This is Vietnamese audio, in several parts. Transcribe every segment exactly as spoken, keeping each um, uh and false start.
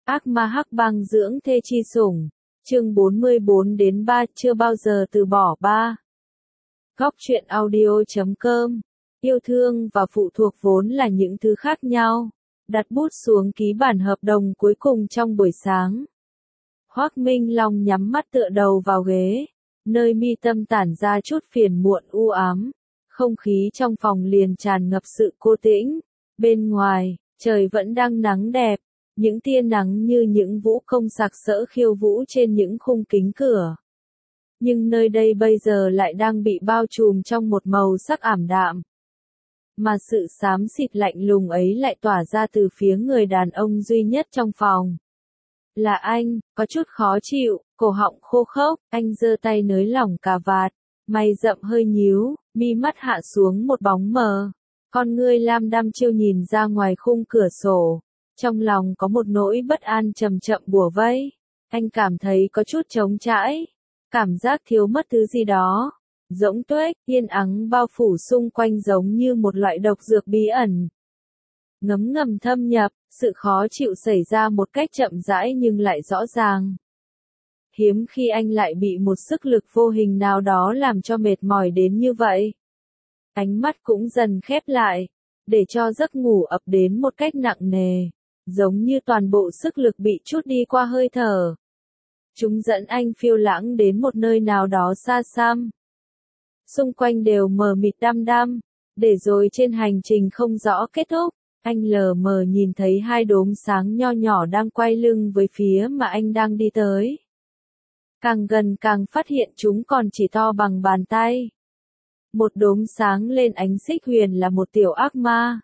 Ác ma hắc băng dưỡng thê chi sủng. Chương bốn mươi bốn đến ba chưa bao giờ từ bỏ ba. Góc truyện audio chấm com. Yêu thương và phụ thuộc vốn là những thứ khác nhau. Đặt bút xuống ký bản hợp đồng cuối cùng trong buổi sáng. Hoắc Minh Long nhắm mắt tựa đầu vào ghế, nơi mi tâm tản ra chút phiền muộn u ám. Không khí trong phòng liền tràn ngập sự cô tĩnh. Bên ngoài, trời vẫn đang nắng đẹp. Những tia nắng như những vũ công sặc sỡ khiêu vũ trên những khung kính cửa. Nhưng nơi đây bây giờ lại đang bị bao trùm trong một màu sắc ảm đạm. Mà sự xám xịt lạnh lùng ấy lại tỏa ra từ phía người đàn ông duy nhất trong phòng. Là anh, có chút khó chịu, cổ họng khô khốc, anh giơ tay nới lỏng cà vạt, mày rậm hơi nhíu, mi mắt hạ xuống một bóng mờ. Con ngươi lam đăm chiêu nhìn ra ngoài khung cửa sổ. Trong lòng có một nỗi bất an chậm chậm bủa vây. Anh cảm thấy có chút trống trải. Cảm giác thiếu mất thứ gì đó. Rỗng tuếch, yên ắng bao phủ xung quanh giống như một loại độc dược bí ẩn. Ngấm ngầm thâm nhập, sự khó chịu xảy ra một cách chậm rãi nhưng lại rõ ràng. Hiếm khi anh lại bị một sức lực vô hình nào đó làm cho mệt mỏi đến như vậy. Ánh mắt cũng dần khép lại, để cho giấc ngủ ập đến một cách nặng nề. Giống như toàn bộ sức lực bị trút đi qua hơi thở. Chúng dẫn anh phiêu lãng đến một nơi nào đó xa xăm. Xung quanh đều mờ mịt đăm đăm, để rồi trên hành trình không rõ kết thúc, anh lờ mờ nhìn thấy hai đốm sáng nho nhỏ đang quay lưng với phía mà anh đang đi tới. Càng gần càng phát hiện chúng còn chỉ to bằng bàn tay. Một đốm sáng lên ánh xích huyền là một tiểu ác ma.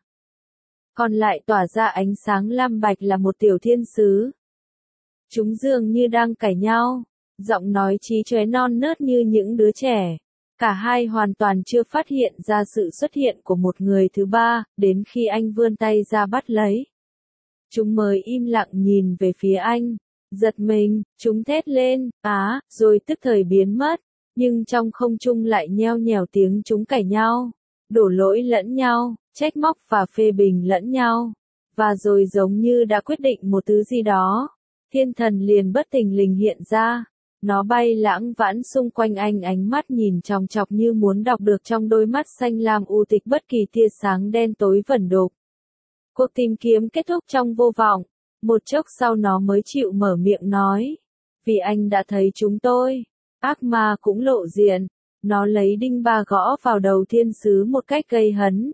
Còn lại tỏa ra ánh sáng lam bạch là một tiểu thiên sứ. Chúng dường như đang cãi nhau, giọng nói chí chóe non nớt như những đứa trẻ. Cả hai hoàn toàn chưa phát hiện ra sự xuất hiện của một người thứ ba, đến khi anh vươn tay ra bắt lấy. Chúng mới im lặng nhìn về phía anh, giật mình, chúng thét lên, á, rồi tức thời biến mất, nhưng trong không trung lại nheo nhèo tiếng chúng cãi nhau, đổ lỗi lẫn nhau. Trách móc và phê bình lẫn nhau, và rồi giống như đã quyết định một thứ gì đó, thiên thần liền bất thình lình hiện ra, nó bay lãng vãng xung quanh anh, ánh mắt nhìn chòng chọc như muốn đọc được trong đôi mắt xanh lam u tịch bất kỳ tia sáng đen tối vẩn đục. Cuộc tìm kiếm kết thúc trong vô vọng, một chốc sau nó mới chịu mở miệng nói, vì anh đã thấy chúng tôi. Ác ma cũng lộ diện, nó lấy đinh ba gõ vào đầu thiên sứ một cách gây hấn.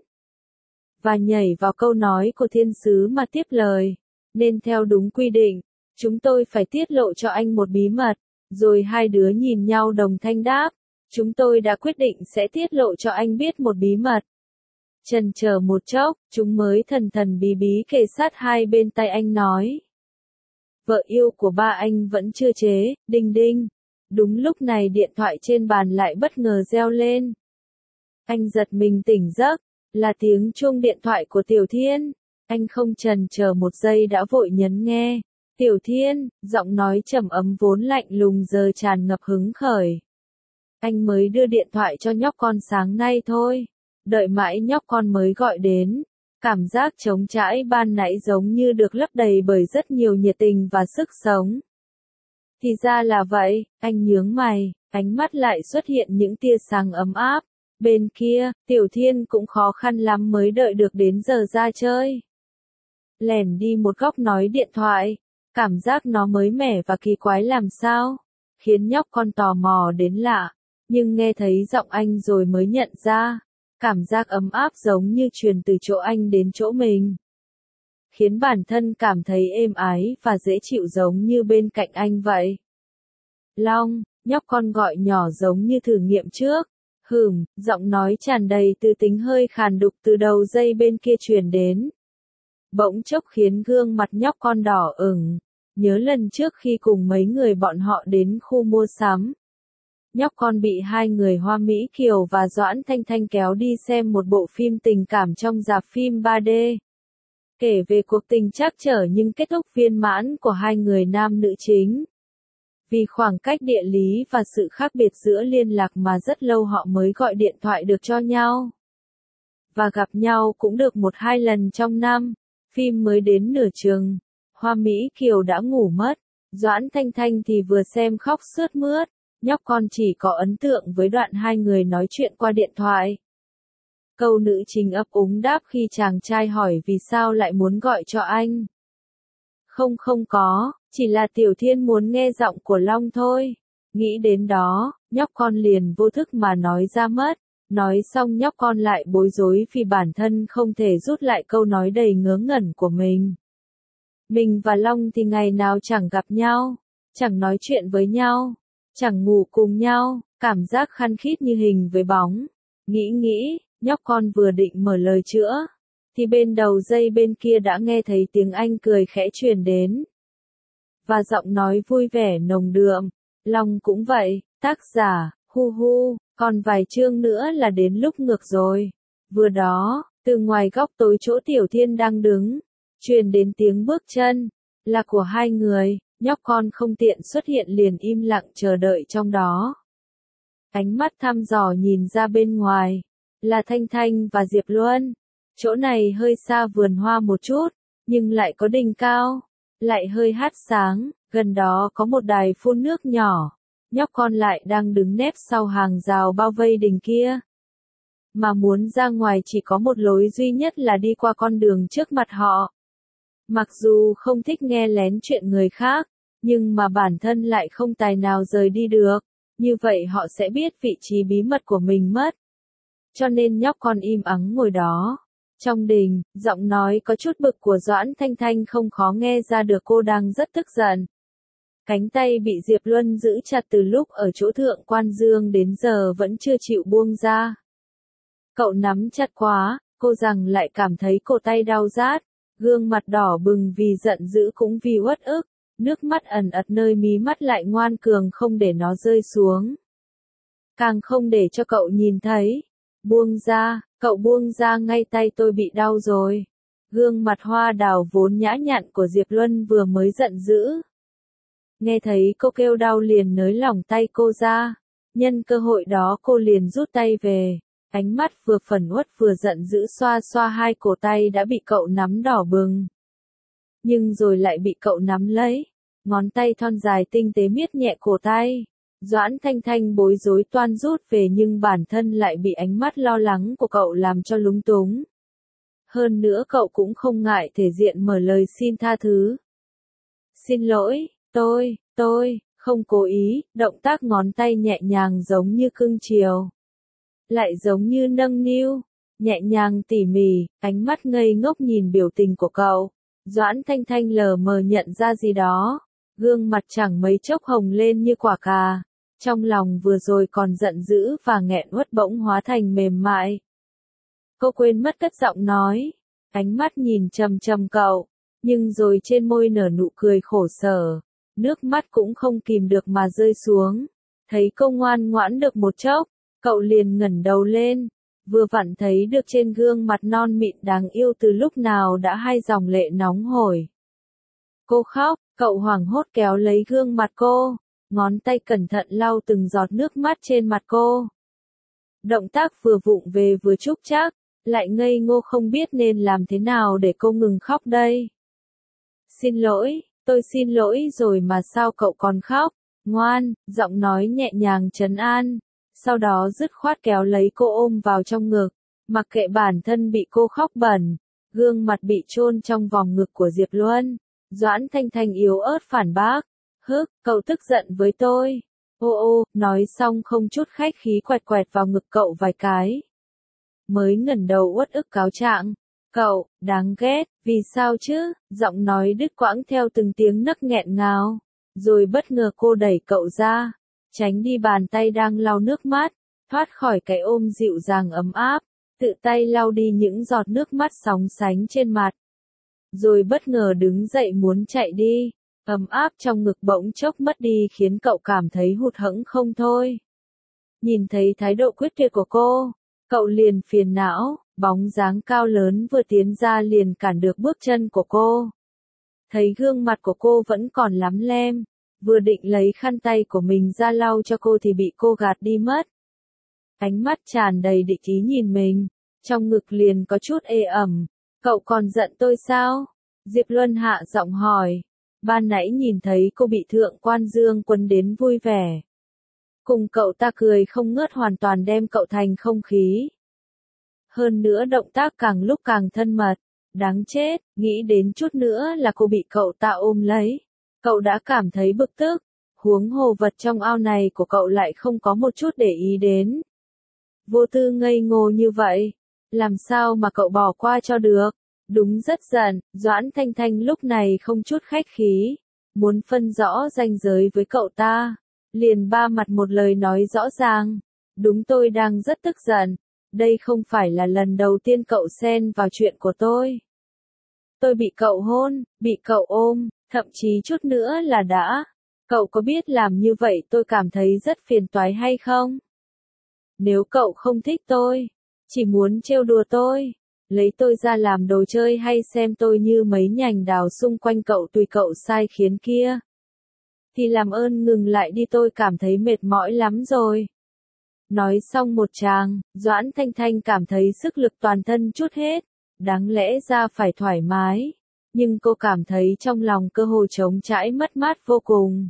Và nhảy vào câu nói của thiên sứ mà tiếp lời. Nên theo đúng quy định, chúng tôi phải tiết lộ cho anh một bí mật. Rồi hai đứa nhìn nhau đồng thanh đáp. Chúng tôi đã quyết định sẽ tiết lộ cho anh biết một bí mật. Chần chờ một chốc, chúng mới thần thần bí bí kề sát hai bên tay anh nói. Vợ yêu của ba anh vẫn chưa chế, đinh đinh. Đúng lúc này điện thoại trên bàn lại bất ngờ reo lên. Anh giật mình tỉnh giấc. Là tiếng chuông điện thoại của Tiểu Thiên. Anh không chần chờ một giây đã vội nhấn nghe. Tiểu Thiên, giọng nói trầm ấm vốn lạnh lùng giờ tràn ngập hứng khởi. Anh mới đưa điện thoại cho nhóc con sáng nay thôi. Đợi mãi nhóc con mới gọi đến. Cảm giác trống trải ban nãy giống như được lấp đầy bởi rất nhiều nhiệt tình và sức sống. Thì ra là vậy, anh nhướng mày, ánh mắt lại xuất hiện những tia sáng ấm áp. Bên kia, Tiểu Thiên cũng khó khăn lắm mới đợi được đến giờ ra chơi. Lèn đi một góc nói điện thoại, cảm giác nó mới mẻ và kỳ quái làm sao, khiến nhóc con tò mò đến lạ, nhưng nghe thấy giọng anh rồi mới nhận ra, cảm giác ấm áp giống như truyền từ chỗ anh đến chỗ mình. Khiến bản thân cảm thấy êm ái và dễ chịu giống như bên cạnh anh vậy. Long, nhóc con gọi nhỏ giống như thử nghiệm trước. Hừm, giọng nói tràn đầy tư tính hơi khàn đục từ đầu dây bên kia truyền đến. Bỗng chốc khiến gương mặt nhóc con đỏ ửng, nhớ lần trước khi cùng mấy người bọn họ đến khu mua sắm. Nhóc con bị hai người Hoa Mỹ Kiều và Doãn Thanh Thanh kéo đi xem một bộ phim tình cảm trong rạp phim ba D. Kể về cuộc tình trắc trở nhưng kết thúc viên mãn của hai người nam nữ chính. Vì khoảng cách địa lý và sự khác biệt giữa liên lạc mà rất lâu họ mới gọi điện thoại được cho nhau. Và gặp nhau cũng được một hai lần trong năm. Phim mới đến nửa chừng. Hoa Mỹ Kiều đã ngủ mất, Doãn Thanh Thanh thì vừa xem khóc sướt mướt, nhóc con chỉ có ấn tượng với đoạn hai người nói chuyện qua điện thoại. Câu nữ chính ấp úng đáp khi chàng trai hỏi vì sao lại muốn gọi cho anh. Không không có, chỉ là Tiểu Thiên muốn nghe giọng của Long thôi. Nghĩ đến đó, nhóc con liền vô thức mà nói ra mất. Nói xong nhóc con lại bối rối vì bản thân không thể rút lại câu nói đầy ngớ ngẩn của mình. Mình và Long thì ngày nào chẳng gặp nhau, chẳng nói chuyện với nhau, chẳng ngủ cùng nhau, cảm giác khăng khít như hình với bóng. Nghĩ nghĩ, nhóc con vừa định mở lời chữa, thì bên đầu dây bên kia đã nghe thấy tiếng anh cười khẽ truyền đến. Và giọng nói vui vẻ nồng đượm, Long cũng vậy, tác giả, hu hu, còn vài chương nữa là đến lúc ngược rồi. Vừa đó, từ ngoài góc tối chỗ Tiểu Thiên đang đứng, truyền đến tiếng bước chân, là của hai người, nhóc con không tiện xuất hiện liền im lặng chờ đợi trong đó. Ánh mắt thăm dò nhìn ra bên ngoài, là Thanh Thanh và Diệp Luân. Chỗ này hơi xa vườn hoa một chút, nhưng lại có đỉnh cao, lại hơi hát sáng, gần đó có một đài phun nước nhỏ. Nhóc con lại đang đứng nép sau hàng rào bao vây đỉnh kia. Mà muốn ra ngoài chỉ có một lối duy nhất là đi qua con đường trước mặt họ. Mặc dù không thích nghe lén chuyện người khác, nhưng mà bản thân lại không tài nào rời đi được, như vậy họ sẽ biết vị trí bí mật của mình mất. Cho nên nhóc con im ắng ngồi đó. Trong đình, giọng nói có chút bực của Doãn Thanh Thanh không khó nghe ra được cô đang rất tức giận. Cánh tay bị Diệp Luân giữ chặt từ lúc ở chỗ Thượng Quan Dương đến giờ vẫn chưa chịu buông ra. Cậu nắm chặt quá, cô rằng lại cảm thấy cổ tay đau rát, gương mặt đỏ bừng vì giận dữ cũng vì uất ức, nước mắt ẩn ật nơi mí mắt lại ngoan cường không để nó rơi xuống. Càng không để cho cậu nhìn thấy. Buông ra, cậu buông ra ngay tay tôi bị đau rồi. Gương mặt hoa đào vốn nhã nhặn của Diệp Luân vừa mới giận dữ. Nghe thấy cô kêu đau liền nới lỏng tay cô ra. Nhân cơ hội đó cô liền rút tay về. Ánh mắt vừa phẫn uất vừa giận dữ xoa xoa hai cổ tay đã bị cậu nắm đỏ bừng. Nhưng rồi lại bị cậu nắm lấy. Ngón tay thon dài tinh tế miết nhẹ cổ tay. Doãn Thanh Thanh bối rối toan rút về nhưng bản thân lại bị ánh mắt lo lắng của cậu làm cho lúng túng. Hơn nữa cậu cũng không ngại thể diện mở lời xin tha thứ. Xin lỗi, tôi, tôi, không cố ý, động tác ngón tay nhẹ nhàng giống như cưng chiều. Lại giống như nâng niu, nhẹ nhàng tỉ mỉ, ánh mắt ngây ngốc nhìn biểu tình của cậu. Doãn Thanh Thanh lờ mờ nhận ra gì đó, gương mặt chẳng mấy chốc hồng lên như quả cà. Trong lòng vừa rồi còn giận dữ và nghẹn uất bỗng hóa thành mềm mại. Cô quên mất cất giọng nói, ánh mắt nhìn chằm chằm cậu, nhưng rồi trên môi nở nụ cười khổ sở, nước mắt cũng không kìm được mà rơi xuống. Thấy cô ngoan ngoãn được một chốc, cậu liền ngẩng đầu lên, vừa vặn thấy được trên gương mặt non mịn đáng yêu từ lúc nào đã hai dòng lệ nóng hổi. Cô khóc, cậu hoảng hốt kéo lấy gương mặt cô. Ngón tay cẩn thận lau từng giọt nước mắt trên mặt cô. Động tác vừa vụng về vừa trúc trác, lại ngây ngô không biết nên làm thế nào để cô ngừng khóc đây. Xin lỗi, tôi xin lỗi rồi mà sao cậu còn khóc, ngoan, giọng nói nhẹ nhàng trấn an, sau đó dứt khoát kéo lấy cô ôm vào trong ngực, mặc kệ bản thân bị cô khóc bẩn, gương mặt bị chôn trong vòng ngực của Diệp Luân. Doãn Thanh Thanh yếu ớt phản bác. Hức, cậu tức giận với tôi. Ô ô, nói xong không chút khách khí quẹt quẹt vào ngực cậu vài cái. Mới ngẩng đầu uất ức cáo trạng. Cậu, đáng ghét, vì sao chứ? Giọng nói đứt quãng theo từng tiếng nấc nghẹn ngào. Rồi bất ngờ cô đẩy cậu ra. Tránh đi bàn tay đang lau nước mắt. Thoát khỏi cái ôm dịu dàng ấm áp. Tự tay lau đi những giọt nước mắt sóng sánh trên mặt. Rồi bất ngờ đứng dậy muốn chạy đi. Ấm áp trong ngực bỗng chốc mất đi khiến cậu cảm thấy hụt hẫng không thôi. Nhìn thấy thái độ quyết tuyệt của cô, cậu liền phiền não, bóng dáng cao lớn vừa tiến ra liền cản được bước chân của cô. Thấy gương mặt của cô vẫn còn lắm lem, vừa định lấy khăn tay của mình ra lau cho cô thì bị cô gạt đi mất. Ánh mắt tràn đầy địch ý nhìn mình, trong ngực liền có chút ê ẩm, cậu còn giận tôi sao? Diệp Luân hạ giọng hỏi. Ban nãy nhìn thấy cô bị thượng quan Dương Quân đến vui vẻ. Cùng cậu ta cười không ngớt hoàn toàn đem cậu thành không khí. Hơn nữa động tác càng lúc càng thân mật. Đáng chết, nghĩ đến chút nữa là cô bị cậu ta ôm lấy. Cậu đã cảm thấy bực tức. Huống hồ vật trong ao này của cậu lại không có một chút để ý đến. Vô tư ngây ngô như vậy. Làm sao mà cậu bỏ qua cho được? Đúng rất giận, Doãn Thanh Thanh lúc này không chút khách khí. Muốn phân rõ ranh giới với cậu ta. Liền ba mặt một lời nói rõ ràng. Đúng, tôi đang rất tức giận. Đây không phải là lần đầu tiên cậu xen vào chuyện của tôi. Tôi bị cậu hôn, bị cậu ôm, thậm chí chút nữa là đã. Cậu có biết làm như vậy tôi cảm thấy rất phiền toái hay không? Nếu cậu không thích tôi, chỉ muốn trêu đùa tôi, lấy tôi ra làm đồ chơi hay xem tôi như mấy nhành đào xung quanh cậu tùy cậu sai khiến kia, thì làm ơn ngừng lại đi, tôi cảm thấy mệt mỏi lắm rồi. Nói xong một tràng, Doãn Thanh Thanh cảm thấy sức lực toàn thân trút hết, đáng lẽ ra phải thoải mái, nhưng cô cảm thấy trong lòng cơ hồ trống trải mất mát vô cùng.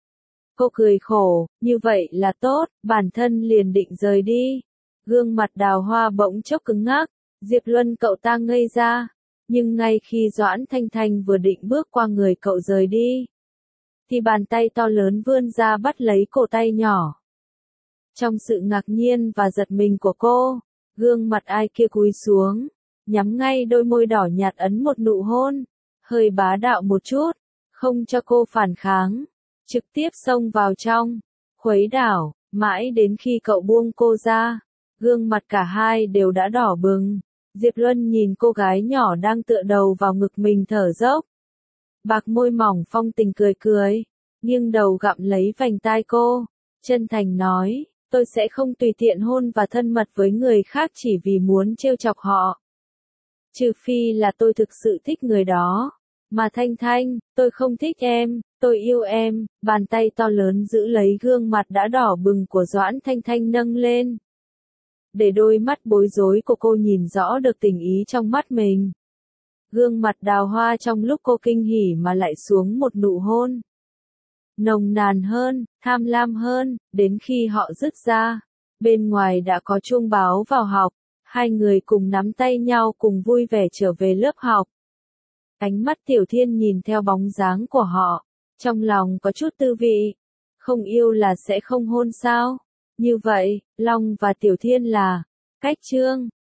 Cô cười khổ, như vậy là tốt, bản thân liền định rời đi. Gương mặt Đào Hoa bỗng chốc cứng ngắc, Diệp Luân cậu ta ngây ra, nhưng ngay khi Doãn Thanh Thanh vừa định bước qua người cậu rời đi, thì bàn tay to lớn vươn ra bắt lấy cổ tay nhỏ. Trong sự ngạc nhiên và giật mình của cô, gương mặt ai kia cúi xuống, nhắm ngay đôi môi đỏ nhạt ấn một nụ hôn, hơi bá đạo một chút, không cho cô phản kháng, trực tiếp xông vào trong, khuấy đảo, mãi đến khi cậu buông cô ra, gương mặt cả hai đều đã đỏ bừng. Diệp Luân nhìn cô gái nhỏ đang tựa đầu vào ngực mình thở dốc. Bạc môi mỏng phong tình cười cười, nghiêng đầu gặm lấy vành tai cô, chân thành nói, tôi sẽ không tùy tiện hôn và thân mật với người khác chỉ vì muốn trêu chọc họ. Trừ phi là tôi thực sự thích người đó. Mà Thanh Thanh, tôi không thích em, tôi yêu em. Bàn tay to lớn giữ lấy gương mặt đã đỏ bừng của Doãn Thanh Thanh nâng lên. Để đôi mắt bối rối của cô nhìn rõ được tình ý trong mắt mình. Gương mặt Đào Hoa trong lúc cô kinh hỉ mà lại xuống một nụ hôn. Nồng nàn hơn, tham lam hơn, đến khi họ dứt ra. Bên ngoài đã có chuông báo vào học, hai người cùng nắm tay nhau cùng vui vẻ trở về lớp học. Ánh mắt Tiểu Thiên nhìn theo bóng dáng của họ, trong lòng có chút tư vị. Không yêu là sẽ không hôn sao? Như vậy, Long và Tiểu Thiên là cách chương.